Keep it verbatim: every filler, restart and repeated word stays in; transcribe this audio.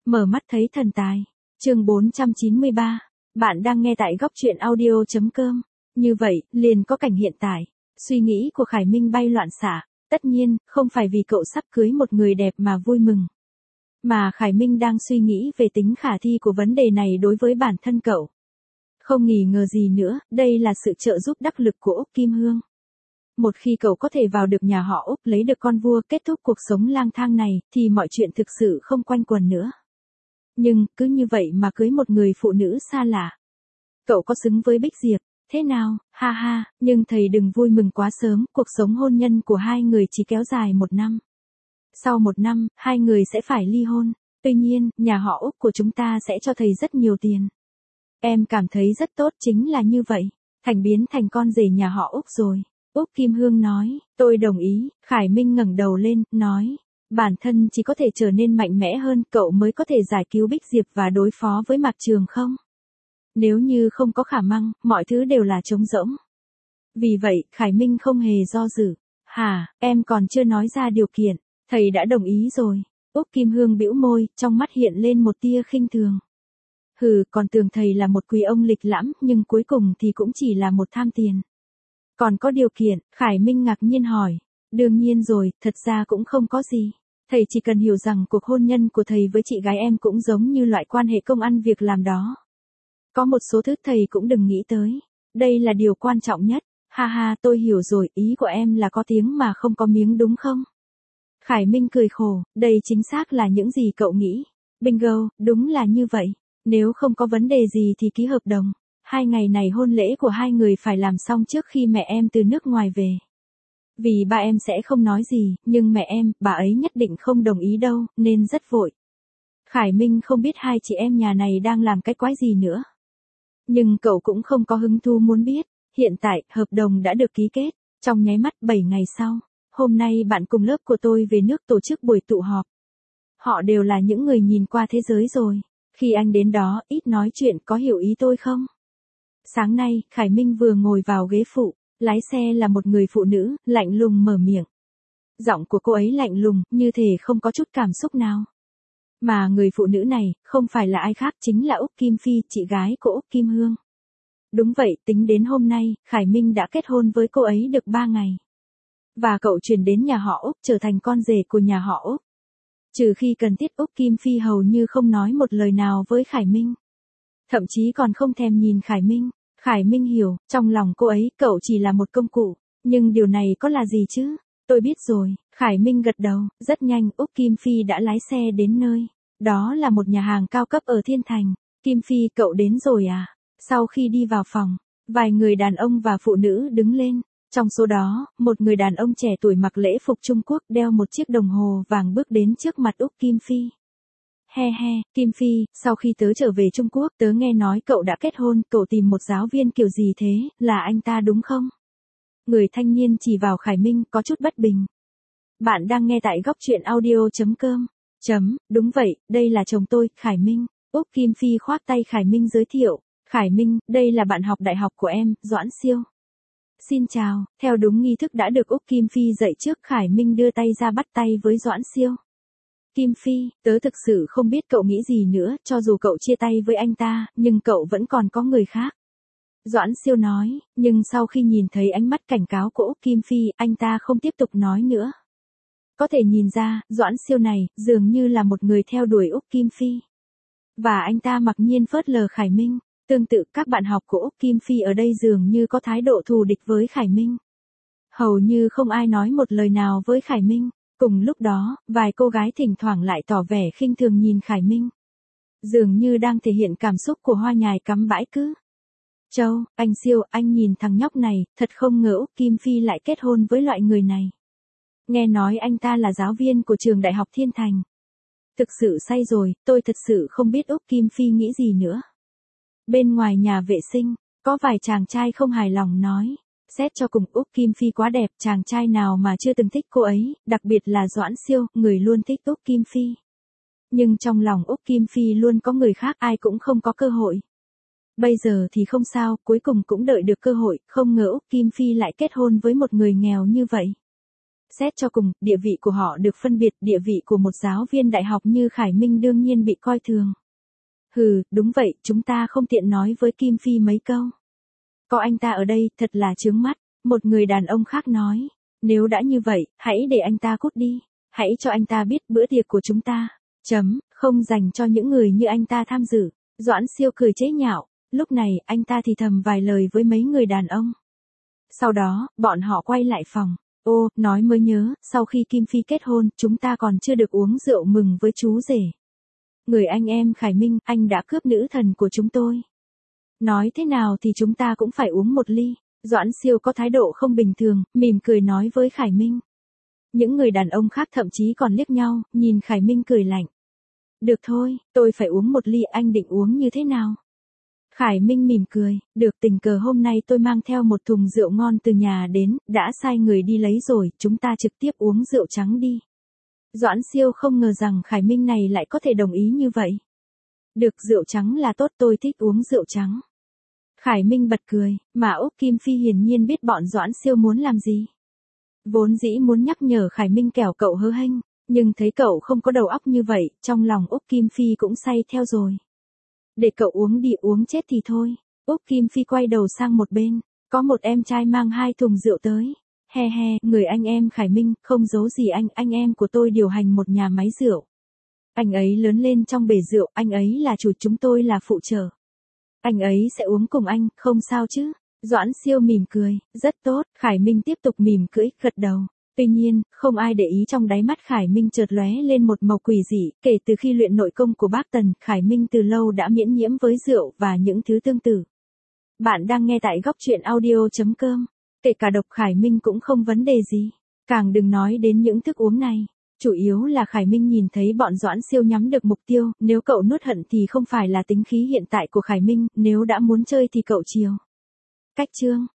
Mở mắt thấy thần tài. Chương bốn trăm chín mươi ba. Bạn đang nghe tại góc truyện audio chấm com. Như vậy, liền có cảnh hiện tại. Suy nghĩ của Khải Minh bay loạn xạ. Tất nhiên, không phải vì cậu sắp cưới một người đẹp mà vui mừng. Mà Khải Minh đang suy nghĩ về tính khả thi của vấn đề này đối với bản thân cậu. Không nghi ngờ gì nữa, đây là sự trợ giúp đắc lực của Úc Kim Hương. Một khi cậu có thể vào được nhà họ Úc lấy được con vua kết thúc cuộc sống lang thang này, thì mọi chuyện thực sự không quanh quẩn nữa. Nhưng, cứ như vậy mà cưới một người phụ nữ xa lạ. Cậu có xứng với Bích Diệp, thế nào, ha ha, nhưng thầy đừng vui mừng quá sớm, cuộc sống hôn nhân của hai người chỉ kéo dài một năm. Sau một năm, hai người sẽ phải ly hôn, tuy nhiên, nhà họ Úc của chúng ta sẽ cho thầy rất nhiều tiền. Em cảm thấy rất tốt chính là như vậy, Thành biến thành con rể nhà họ Úc rồi. Úc Kim Hương nói, tôi đồng ý. Khải Minh ngẩng đầu lên, nói, bản thân chỉ có thể trở nên mạnh mẽ hơn, cậu mới có thể giải cứu Bích Diệp và đối phó với Mạc Trường không? Nếu như không có khả năng, mọi thứ đều là trống rỗng. Vì vậy, Khải Minh không hề do dự. Hả, em còn chưa nói ra điều kiện, thầy đã đồng ý rồi. Úc Kim Hương bĩu môi, trong mắt hiện lên một tia khinh thường. Hừ, còn tưởng thầy là một quý ông lịch lãm, nhưng cuối cùng thì cũng chỉ là một tham tiền. Còn có điều kiện, Khải Minh ngạc nhiên hỏi. Đương nhiên rồi, thật ra cũng không có gì. Thầy chỉ cần hiểu rằng cuộc hôn nhân của thầy với chị gái em cũng giống như loại quan hệ công ăn việc làm đó. Có một số thứ thầy cũng đừng nghĩ tới. Đây là điều quan trọng nhất. Ha ha, tôi hiểu rồi, ý của em là có tiếng mà không có miếng đúng không? Khải Minh cười khổ, đây chính xác là những gì cậu nghĩ. Bingo, đúng là như vậy. Nếu không có vấn đề gì thì ký hợp đồng. Hai ngày này hôn lễ của hai người phải làm xong trước khi mẹ em từ nước ngoài về. Vì ba em sẽ không nói gì, nhưng mẹ em, bà ấy nhất định không đồng ý đâu, nên rất vội. Khải Minh không biết hai chị em nhà này đang làm cái quái gì nữa. Nhưng cậu cũng không có hứng thú muốn biết. Hiện tại, hợp đồng đã được ký kết. Trong nháy mắt bảy ngày sau, hôm nay bạn cùng lớp của tôi về nước tổ chức buổi tụ họp. Họ đều là những người nhìn qua thế giới rồi. Khi anh đến đó, ít nói chuyện, có hiểu ý tôi không? Sáng nay, Khải Minh vừa ngồi vào ghế phụ, lái xe là một người phụ nữ, lạnh lùng mở miệng. Giọng của cô ấy lạnh lùng, như thể không có chút cảm xúc nào. Mà người phụ nữ này, không phải là ai khác chính là Úc Kim Phi, chị gái của Úc Kim Hương. Đúng vậy, tính đến hôm nay, Khải Minh đã kết hôn với cô ấy được ba ngày. Và cậu chuyển đến nhà họ Úc trở thành con rể của nhà họ Úc. Trừ khi cần thiết, Úc Kim Phi hầu như không nói một lời nào với Khải Minh. Thậm chí còn không thèm nhìn Khải Minh. Khải Minh hiểu, trong lòng cô ấy, cậu chỉ là một công cụ. Nhưng điều này có là gì chứ? Tôi biết rồi. Khải Minh gật đầu, rất nhanh, Úc Kim Phi đã lái xe đến nơi. Đó là một nhà hàng cao cấp ở Thiên Thành. Kim Phi, cậu đến rồi à? Sau khi đi vào phòng, vài người đàn ông và phụ nữ đứng lên. Trong số đó, một người đàn ông trẻ tuổi mặc lễ phục Trung Quốc đeo một chiếc đồng hồ vàng bước đến trước mặt Úc Kim Phi. He he, Kim Phi, sau khi tớ trở về Trung Quốc, tớ nghe nói cậu đã kết hôn, cậu tìm một giáo viên kiểu gì thế, là anh ta đúng không? Người thanh niên chỉ vào Khải Minh, có chút bất bình. Bạn đang nghe tại góc truyện audio chấm com. Chấm, đúng vậy, đây là chồng tôi, Khải Minh. Úc Kim Phi khoác tay Khải Minh giới thiệu. Khải Minh, đây là bạn học đại học của em, Doãn Siêu. Xin chào, theo đúng nghi thức đã được Úc Kim Phi dạy trước, Khải Minh đưa tay ra bắt tay với Doãn Siêu. Kim Phi, tớ thực sự không biết cậu nghĩ gì nữa, cho dù cậu chia tay với anh ta, nhưng cậu vẫn còn có người khác. Doãn Siêu nói, nhưng sau khi nhìn thấy ánh mắt cảnh cáo của Úc Kim Phi, anh ta không tiếp tục nói nữa. Có thể nhìn ra, Doãn Siêu này, dường như là một người theo đuổi Úc Kim Phi. Và anh ta mặc nhiên phớt lờ Khải Minh. Tương tự, các bạn học của Úc Kim Phi ở đây dường như có thái độ thù địch với Khải Minh. Hầu như không ai nói một lời nào với Khải Minh. Cùng lúc đó, vài cô gái thỉnh thoảng lại tỏ vẻ khinh thường nhìn Khải Minh. Dường như đang thể hiện cảm xúc của hoa nhài cắm bãi cứ. Châu, anh Siêu, anh nhìn thằng nhóc này, thật không ngờ Úc Kim Phi lại kết hôn với loại người này. Nghe nói anh ta là giáo viên của trường Đại học Thiên Thành. Thực sự say rồi, tôi thật sự không biết Úc Kim Phi nghĩ gì nữa. Bên ngoài nhà vệ sinh, có vài chàng trai không hài lòng nói. Xét cho cùng, Úc Kim Phi quá đẹp, chàng trai nào mà chưa từng thích cô ấy, đặc biệt là Doãn Siêu, người luôn thích Úc Kim Phi. Nhưng trong lòng Úc Kim Phi luôn có người khác, ai cũng không có cơ hội. Bây giờ thì không sao, cuối cùng cũng đợi được cơ hội, không ngờ Úc Kim Phi lại kết hôn với một người nghèo như vậy. Xét cho cùng, địa vị của họ được phân biệt, địa vị của một giáo viên đại học như Khải Minh đương nhiên bị coi thường. Hừ, đúng vậy, chúng ta không tiện nói với Kim Phi mấy câu. Có anh ta ở đây, thật là chướng mắt, một người đàn ông khác nói. Nếu đã như vậy, hãy để anh ta cút đi, hãy cho anh ta biết bữa tiệc của chúng ta, chấm, không dành cho những người như anh ta tham dự. Doãn Siêu cười chế nhạo, lúc này anh ta thì thầm vài lời với mấy người đàn ông. Sau đó, bọn họ quay lại phòng. Ô, nói mới nhớ, sau khi Kim Phi kết hôn, chúng ta còn chưa được uống rượu mừng với chú rể. Người anh em Khải Minh, anh đã cướp nữ thần của chúng tôi. Nói thế nào thì chúng ta cũng phải uống một ly. Doãn Siêu có thái độ không bình thường, mỉm cười nói với Khải Minh. Những người đàn ông khác thậm chí còn liếc nhau, nhìn Khải Minh cười lạnh. Được thôi, tôi phải uống một ly, anh định uống như thế nào? Khải Minh mỉm cười, được, tình cờ hôm nay tôi mang theo một thùng rượu ngon từ nhà đến, đã sai người đi lấy rồi, chúng ta trực tiếp uống rượu trắng đi. Doãn Siêu không ngờ rằng Khải Minh này lại có thể đồng ý như vậy. Được, rượu trắng là tốt, tôi thích uống rượu trắng. Khải Minh bật cười, mà Úc Kim Phi hiển nhiên biết bọn Doãn Siêu muốn làm gì. Vốn dĩ muốn nhắc nhở Khải Minh kẻo cậu hớ hênh, nhưng thấy cậu không có đầu óc như vậy, trong lòng Úc Kim Phi cũng say theo rồi. Để cậu uống đi, uống chết thì thôi. Úc Kim Phi quay đầu sang một bên, có một em trai mang hai thùng rượu tới. He he, người anh em Khải Minh, không giấu gì anh, anh em của tôi điều hành một nhà máy rượu. Anh ấy lớn lên trong bể rượu, anh ấy là chủ, chúng tôi là phụ trợ. Anh ấy sẽ uống cùng anh, không sao chứ? Doãn Siêu mỉm cười, rất tốt, Khải Minh tiếp tục mỉm cười, gật đầu. Tuy nhiên, không ai để ý trong đáy mắt Khải Minh chợt lóe lên một màu quỷ dị, kể từ khi luyện nội công của bác Tần, Khải Minh từ lâu đã miễn nhiễm với rượu và những thứ tương tự. Bạn đang nghe tại góc truyện audio chấm com. Kể cả độc Khải Minh cũng không vấn đề gì, càng đừng nói đến những thức uống này. Chủ yếu là Khải Minh nhìn thấy bọn Doãn Siêu nhắm được mục tiêu, nếu cậu nuốt hận thì không phải là tính khí hiện tại của Khải Minh, nếu đã muốn chơi thì cậu chiều. Cách chương